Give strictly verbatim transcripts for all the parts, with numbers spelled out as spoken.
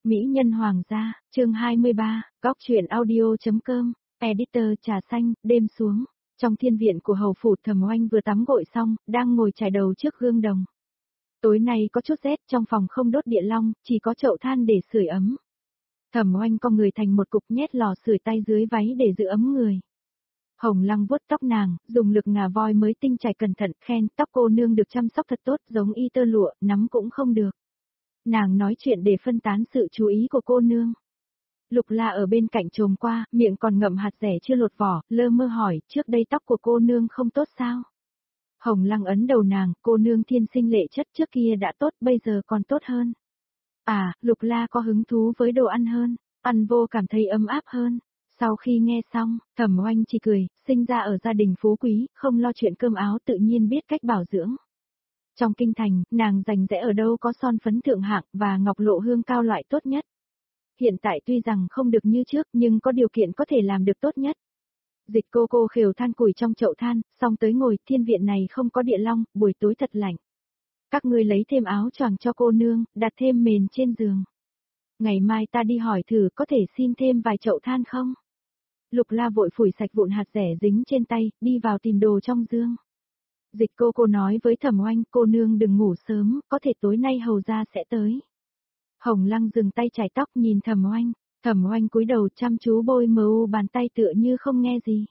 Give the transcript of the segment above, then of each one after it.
Mỹ nhân hoàng gia, chương hai mươi ba, góc truyện audio.com, editor trà xanh, đêm xuống. Trong thiên viện của hầu phủ Thẩm Oanh vừa tắm gội xong, đang ngồi chải đầu trước gương đồng. Tối nay có chút rét, trong phòng không đốt điện long, chỉ có chậu than để sưởi ấm. Thẩm Oanh cong người thành một cục nhét lò sưởi tay dưới váy để giữ ấm người. Hồng Lăng vuốt tóc nàng, dùng lực ngà voi mới tinh chải cẩn thận, khen tóc cô nương được chăm sóc thật tốt, giống y tơ lụa, nắm cũng không được. Nàng nói chuyện để phân tán sự chú ý của cô nương. Lục La ở bên cạnh trồm qua, miệng còn ngậm hạt dẻ chưa lột vỏ, lơ mơ hỏi, trước đây tóc của cô nương không tốt sao? Hồng Lăng ấn đầu nàng, cô nương thiên sinh lệ chất, trước kia đã tốt, bây giờ còn tốt hơn. À, Lục La có hứng thú với đồ ăn hơn, ăn vô cảm thấy ấm áp hơn. Sau khi nghe xong, Thẩm Oanh chỉ cười, sinh ra ở gia đình phú quý, không lo chuyện cơm áo, tự nhiên biết cách bảo dưỡng. Trong kinh thành, nàng rành rẽ ở đâu có son phấn thượng hạng và ngọc lộ hương cao loại tốt nhất. Hiện tại tuy rằng không được như trước nhưng có điều kiện có thể làm được tốt nhất. Dịch cô cô khều than củi trong chậu than, xong tới ngồi, thiên viện này không có điện long, buổi tối thật lạnh. Các ngươi lấy thêm áo choàng cho cô nương, đặt thêm mền trên giường. Ngày mai ta đi hỏi thử có thể xin thêm vài chậu than không? Lục La vội phủi sạch vụn hạt dẻ dính trên tay, đi vào tìm đồ trong dương. Dịch cô cô nói với Thẩm Oanh, cô nương đừng ngủ sớm, có thể tối nay hầu gia sẽ tới. Hồng Lăng dừng tay chải tóc nhìn Thẩm Oanh, Thẩm Oanh cúi đầu chăm chú bôi mờ u bàn tay tựa như không nghe gì.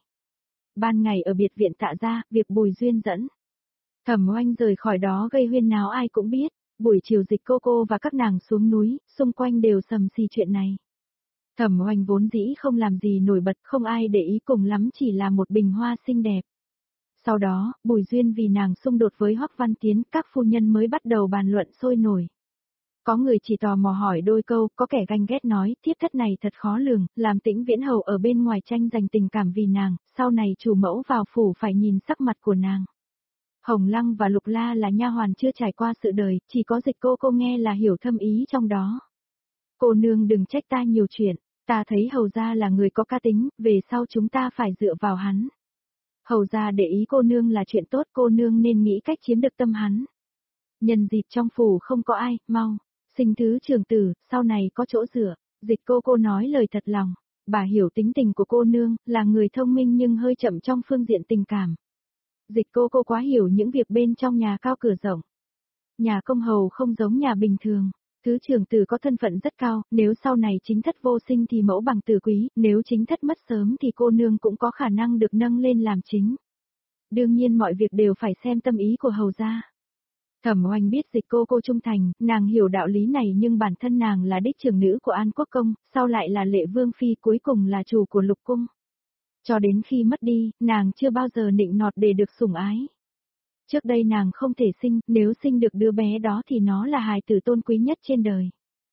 Ban ngày ở biệt viện Tạ gia, việc Bùi Duyên dẫn. Thẩm Oanh rời khỏi đó gây huyên náo ai cũng biết, buổi chiều Dịch cô cô và các nàng xuống núi, xung quanh đều sầm xì chuyện này. Thẩm Oanh vốn dĩ không làm gì nổi bật, không ai để ý, cùng lắm chỉ là một bình hoa xinh đẹp. Sau đó, Bùi Duyên vì nàng xung đột với Hoắc Văn Tiến, các phu nhân mới bắt đầu bàn luận sôi nổi. Có người chỉ tò mò hỏi đôi câu, có kẻ ganh ghét nói, thiếp thất này thật khó lường, làm Tĩnh Viễn Hầu ở bên ngoài tranh giành tình cảm vì nàng, sau này chủ mẫu vào phủ phải nhìn sắc mặt của nàng. Hồng Lăng và Lục La là nha hoàn chưa trải qua sự đời, chỉ có Dịch cô cô nghe là hiểu thâm ý trong đó. Cô nương đừng trách ta nhiều chuyện, ta thấy hầu gia là người có cá tính, về sau chúng ta phải dựa vào hắn. Hầu gia để ý cô nương là chuyện tốt, cô nương nên nghĩ cách chiếm được tâm hắn. Nhân dịp trong phủ không có ai, mau, sinh thứ trưởng tử, sau này có chỗ dựa. Dịch cô cô nói lời thật lòng, bà hiểu tính tình của cô nương, là người thông minh nhưng hơi chậm trong phương diện tình cảm. Dịch cô cô quá hiểu những việc bên trong nhà cao cửa rộng. Nhà công hầu không giống nhà bình thường. Thứ trưởng tử có thân phận rất cao, nếu sau này chính thất vô sinh thì mẫu bằng tử quý, nếu chính thất mất sớm thì cô nương cũng có khả năng được nâng lên làm chính. Đương nhiên mọi việc đều phải xem tâm ý của hầu gia. Thẩm Oanh biết Dịch cô cô trung thành, nàng hiểu đạo lý này nhưng bản thân nàng là đích trưởng nữ của An Quốc Công, sau lại là Lệ Vương Phi, cuối cùng là chủ của Lục Cung. Cho đến khi mất đi, nàng chưa bao giờ nịnh nọt để được sủng ái. Trước đây nàng không thể sinh, nếu sinh được đứa bé đó thì nó là hài tử tôn quý nhất trên đời.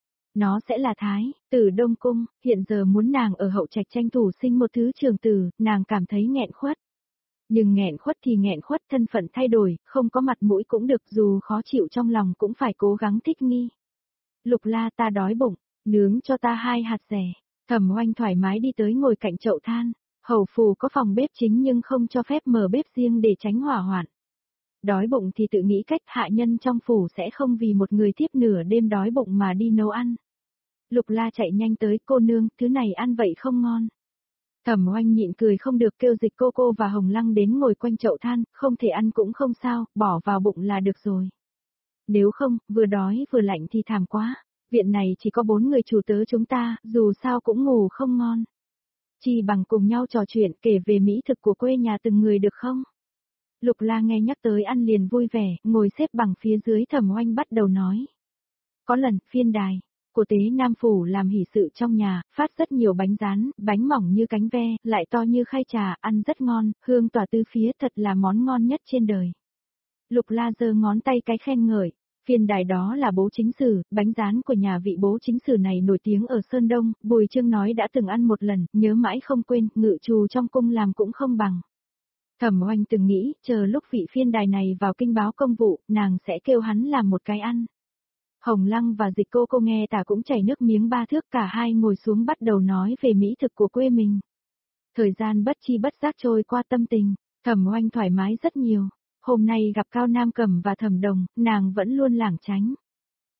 Nó sẽ là thái tử Đông Cung, hiện giờ muốn nàng ở hậu trạch tranh thủ sinh một thứ trưởng tử, nàng cảm thấy nghẹn khuất. Nhưng nghẹn khuất thì nghẹn khuất, thân phận thay đổi, không có mặt mũi cũng được, dù khó chịu trong lòng cũng phải cố gắng thích nghi. Lục La, ta đói bụng, nướng cho ta hai hạt dẻ. Thẩm Oanh thoải mái đi tới ngồi cạnh chậu than. Hầu phủ có phòng bếp chính nhưng không cho phép mở bếp riêng để tránh hỏa hoạn. Đói bụng thì tự nghĩ cách, hạ nhân trong phủ sẽ không vì một người thiếp nửa đêm đói bụng mà đi nấu ăn. Lục La chạy nhanh tới, cô nương, thứ này ăn vậy không ngon. Thẩm Oanh nhịn cười không được, kêu Dịch cô cô và Hồng Lăng đến ngồi quanh chậu than, không thể ăn cũng không sao, bỏ vào bụng là được rồi. Nếu không, vừa đói vừa lạnh thì thảm quá, viện này chỉ có bốn người chủ tớ chúng ta, dù sao cũng ngủ không ngon. Chỉ bằng cùng nhau trò chuyện kể về mỹ thực của quê nhà từng người được không? Lục La nghe nhắc tới ăn liền vui vẻ, ngồi xếp bằng phía dưới Thẩm Oanh bắt đầu nói. Có lần, phiên đài của Tế Nam Phủ làm hỷ sự trong nhà, phát rất nhiều bánh rán, bánh mỏng như cánh ve, lại to như khay trà, ăn rất ngon, hương tỏa tứ phía, thật là món ngon nhất trên đời. Lục La giơ ngón tay cái khen ngợi. Phiên đài đó là bố chính sử, bánh rán của nhà vị bố chính sử này nổi tiếng ở Sơn Đông, Bùi Trương nói đã từng ăn một lần, nhớ mãi không quên, ngự trù trong cung làm cũng không bằng. Thẩm Oanh từng nghĩ, chờ lúc vị phiên đài này vào kinh báo công vụ, nàng sẽ kêu hắn làm một cái ăn. Hồng Lăng và Dịch cô cô nghe tả cũng chảy nước miếng ba thước, cả hai ngồi xuống bắt đầu nói về mỹ thực của quê mình. Thời gian bất chi bất giác trôi qua, tâm tình, Thẩm Oanh thoải mái rất nhiều. Hôm nay gặp Cao Nam Cẩm và Thẩm Đồng, nàng vẫn luôn lảng tránh.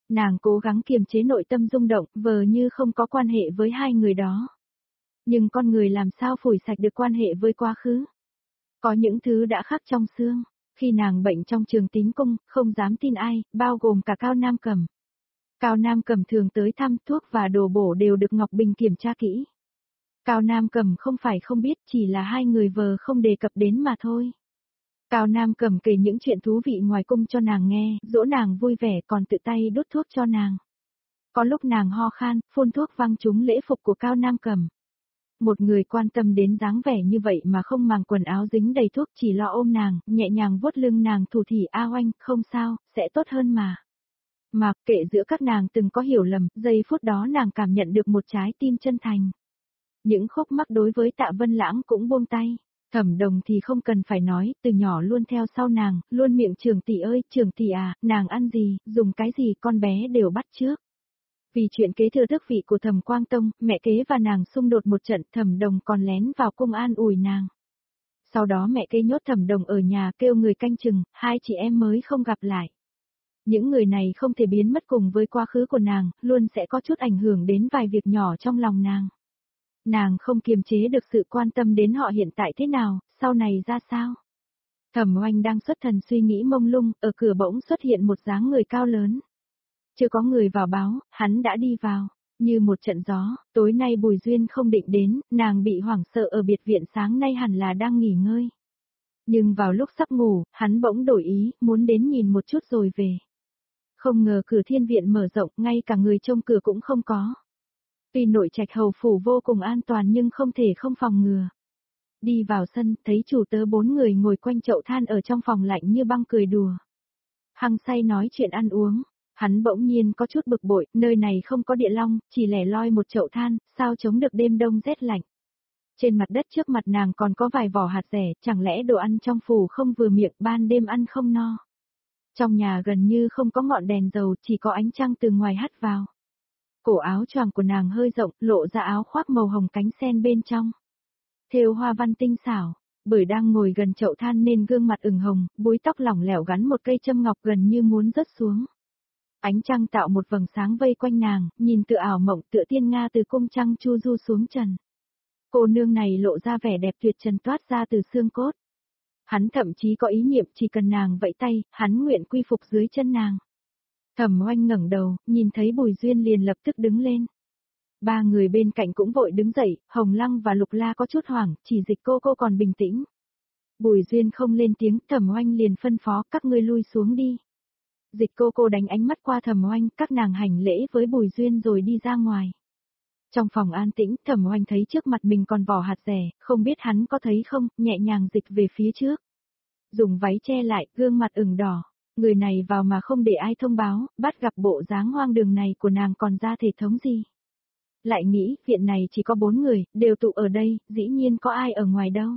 Nàng cố gắng kiềm chế nội tâm rung động, vờ như không có quan hệ với hai người đó. Nhưng con người làm sao phủi sạch được quan hệ với quá khứ? Có những thứ đã khắc trong xương. Khi nàng bệnh trong trường tín cung, không dám tin ai, bao gồm cả Cao Nam Cầm. Cao Nam Cầm thường tới thăm, thuốc và đồ bổ đều được Ngọc Bình kiểm tra kỹ. Cao Nam Cầm không phải không biết, chỉ là hai người vờ không đề cập đến mà thôi. Cao Nam Cầm kể những chuyện thú vị ngoài cung cho nàng nghe, dỗ nàng vui vẻ còn tự tay đút thuốc cho nàng. Có lúc nàng ho khan, phun thuốc văng trúng lễ phục của Cao Nam Cầm. Một người quan tâm đến dáng vẻ như vậy mà không màng quần áo dính đầy thuốc, chỉ lo ôm nàng, nhẹ nhàng vuốt lưng nàng thủ thỉ a oanh, không sao, sẽ tốt hơn mà. Mà kệ giữa các nàng từng có hiểu lầm, giây phút đó nàng cảm nhận được một trái tim chân thành. Những khúc mắc đối với Tạ Vân Lãng cũng buông tay. Thẩm Đồng thì không cần phải nói, từ nhỏ luôn theo sau nàng, luôn miệng Trường tỷ ơi, Trường tỷ à, nàng ăn gì, dùng cái gì con bé đều bắt trước. Vì chuyện kế thừa tước vị của Thẩm Quang Tông, mẹ kế và nàng xung đột một trận, Thẩm Đồng còn lén vào cung an ủi nàng. Sau đó mẹ kế nhốt Thẩm Đồng ở nhà kêu người canh chừng, hai chị em mới không gặp lại. Những người này không thể biến mất cùng với quá khứ của nàng, luôn sẽ có chút ảnh hưởng đến vài việc nhỏ trong lòng nàng. Nàng không kiềm chế được sự quan tâm đến họ hiện tại thế nào, sau này ra sao. Thẩm Oanh đang xuất thần suy nghĩ mông lung, ở cửa bỗng xuất hiện một dáng người cao lớn. Chưa có người vào báo, hắn đã đi vào. Như một trận gió, tối nay Bùi Duyên không định đến, nàng bị hoảng sợ ở biệt viện sáng nay hẳn là đang nghỉ ngơi. Nhưng vào lúc sắp ngủ, hắn bỗng đổi ý, muốn đến nhìn một chút rồi về. Không ngờ cửa thiên viện mở rộng, ngay cả người trông cửa cũng không có. Tuy nội trạch hầu phủ vô cùng an toàn nhưng không thể không phòng ngừa. Đi vào sân, thấy chủ tớ bốn người ngồi quanh chậu than ở trong phòng lạnh như băng cười đùa. Hăng say nói chuyện ăn uống, hắn bỗng nhiên có chút bực bội, nơi này không có địa long, chỉ lẻ loi một chậu than, sao chống được đêm đông rét lạnh. Trên mặt đất trước mặt nàng còn có vài vỏ hạt rẻ, chẳng lẽ đồ ăn trong phủ không vừa miệng, ban đêm ăn không no. Trong nhà gần như không có ngọn đèn dầu, chỉ có ánh trăng từ ngoài hắt vào. Cổ áo choàng của nàng hơi rộng, lộ ra áo khoác màu hồng cánh sen bên trong. Thêu hoa văn tinh xảo, bởi đang ngồi gần chậu than nên gương mặt ửng hồng, búi tóc lỏng lẻo gắn một cây châm ngọc gần như muốn rớt xuống. Ánh trăng tạo một vầng sáng vây quanh nàng, nhìn tựa ảo mộng tựa tiên nga từ cung trăng chu du xuống trần. Cô nương này lộ ra vẻ đẹp tuyệt trần toát ra từ xương cốt. Hắn thậm chí có ý niệm chỉ cần nàng vẫy tay, hắn nguyện quy phục dưới chân nàng. Thẩm Oanh ngẩng đầu, nhìn thấy Bùi Duyên liền lập tức đứng lên. Ba người bên cạnh cũng vội đứng dậy, Hồng Lăng và Lục La có chút hoảng, chỉ Dịch cô cô còn bình tĩnh. Bùi Duyên không lên tiếng, Thẩm Oanh liền phân phó, các ngươi lui xuống đi. Dịch cô cô đánh ánh mắt qua Thẩm Oanh, các nàng hành lễ với Bùi Duyên rồi đi ra ngoài. Trong phòng an tĩnh, Thẩm Oanh thấy trước mặt mình còn vỏ hạt rẻ, không biết hắn có thấy không, nhẹ nhàng dịch về phía trước. Dùng váy che lại, gương mặt ửng đỏ. Người này vào mà không để ai thông báo, bắt gặp bộ dáng hoang đường này của nàng còn ra thể thống gì. Lại nghĩ, viện này chỉ có bốn người, đều tụ ở đây, dĩ nhiên có ai ở ngoài đâu.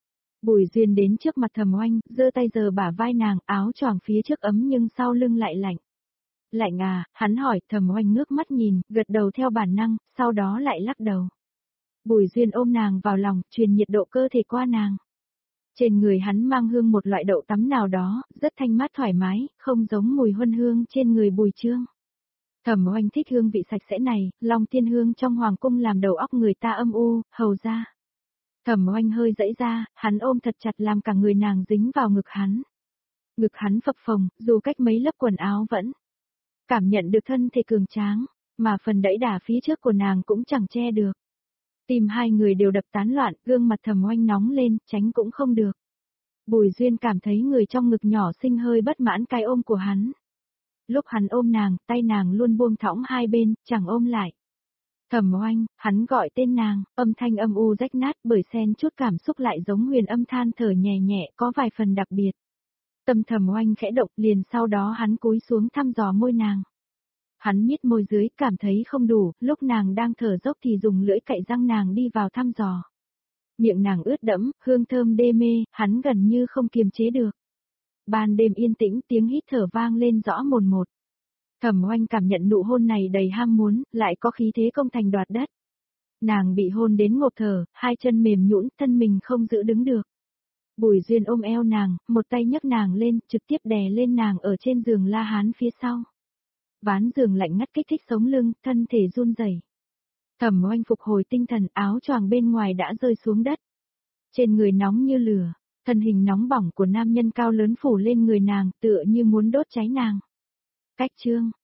Bùi Duyên đến trước mặt Thẩm Oanh, giơ tay giơ bả vai nàng, áo choàng phía trước ấm nhưng sau lưng lại lạnh. Lạnh à, hắn hỏi, Thẩm Oanh ngước mắt nhìn, gật đầu theo bản năng, sau đó lại lắc đầu. Bùi Duyên ôm nàng vào lòng, truyền nhiệt độ cơ thể qua nàng. Trên người hắn mang hương một loại đậu tắm nào đó, rất thanh mát thoải mái, không giống mùi huân hương trên người Bùi Trương. Thẩm Oanh thích hương vị sạch sẽ này, Long Tiên hương trong hoàng cung làm đầu óc người ta âm u, hầu ra. Thẩm Oanh hơi dãy ra, hắn ôm thật chặt làm cả người nàng dính vào ngực hắn. Ngực hắn phập phồng, dù cách mấy lớp quần áo vẫn cảm nhận được thân thể cường tráng, mà phần đẩy đà phía trước của nàng cũng chẳng che được. Tim hai người đều đập tán loạn, gương mặt Thẩm Oanh nóng lên, tránh cũng không được. Bùi Duyên cảm thấy người trong ngực nhỏ xinh hơi bất mãn cái ôm của hắn. Lúc hắn ôm nàng, tay nàng luôn buông thõng hai bên, chẳng ôm lại. Thẩm Oanh, hắn gọi tên nàng, âm thanh âm u rách nát bởi xen chút cảm xúc lại giống huyền âm than thở nhẹ nhẹ, có vài phần đặc biệt. Tâm Thẩm Oanh khẽ động, liền sau đó hắn cúi xuống thăm dò môi nàng. Hắn nhếch môi dưới, cảm thấy không đủ, lúc nàng đang thở dốc thì dùng lưỡi cạy răng nàng đi vào thăm dò. Miệng nàng ướt đẫm, hương thơm đê mê, hắn gần như không kiềm chế được. Ban đêm yên tĩnh, tiếng hít thở vang lên rõ mồn một. Thẩm Oanh cảm nhận nụ hôn này đầy ham muốn, lại có khí thế công thành đoạt đất. Nàng bị hôn đến ngộp thở, hai chân mềm nhũn, thân mình không giữ đứng được. Bùi Duyên ôm eo nàng, một tay nhấc nàng lên, trực tiếp đè lên nàng ở trên giường La Hán phía sau. Ván giường lạnh ngắt kích thích sống lưng, thân thể run rẩy. Thẩm Oanh phục hồi tinh thần, áo choàng bên ngoài đã rơi xuống đất. Trên người nóng như lửa, thân hình nóng bỏng của nam nhân cao lớn phủ lên người nàng, tựa như muốn đốt cháy nàng. Cách chương